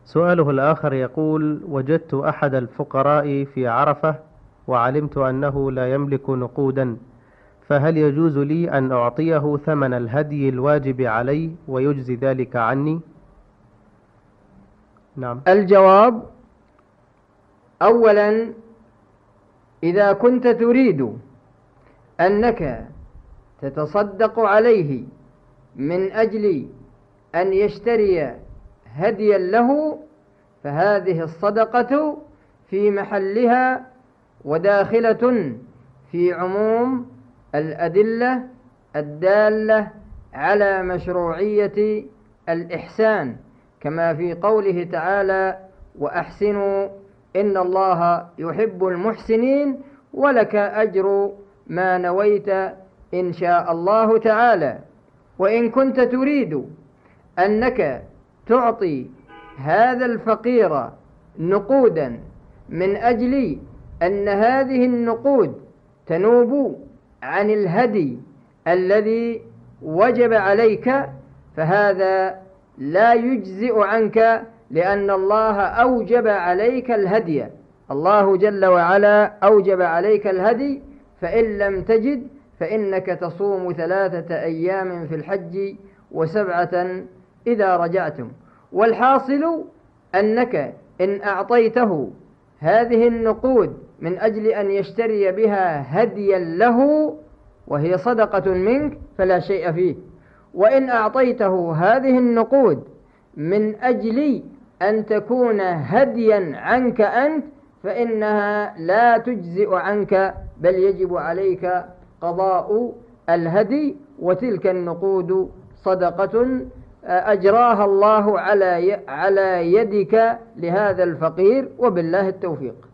سؤاله الآخر يقول: وجدت أحد الفقراء في عرفة وعلمت أنه لا يملك نقودا، فهل يجوز لي أن أعطيه ثمن الهدي الواجب علي ويجزي ذلك عني؟ نعم. الجواب: أولا، إذا كنت تريد أنك تتصدق عليه من أجل أن يشتري هديا له، فهذه الصدقة في محلها وداخلة في عموم الأدلة الدالة على مشروعية الإحسان، كما في قوله تعالى: وأحسنوا إن الله يحب المحسنين ولك أجر ما نويت إن شاء الله تعالى. وإن كنت تريد أنك تعطي هذا الفقير نقودا من أجل أن هذه النقود تنوب عن الهدي الذي وجب عليك، فهذا لا يجزئ عنك، لأن الله أوجب عليك الهدي. الله جل وعلا أوجب عليك الهدي، فإن لم تجد فإنك تصوم 3 أيام في الحج و7 إذا رجعتم. والحاصل أنك إن أعطيته هذه النقود من أجل أن يشتري بها هديا له وهي صدقة منك فلا شيء فيه، وإن أعطيته هذه النقود من أجل أن تكون هديا عنك أنت فإنها لا تجزئ عنك، بل يجب عليك قضاء الهدي، وتلك النقود صدقة أجراها الله على يدك لهذا الفقير، وبالله التوفيق.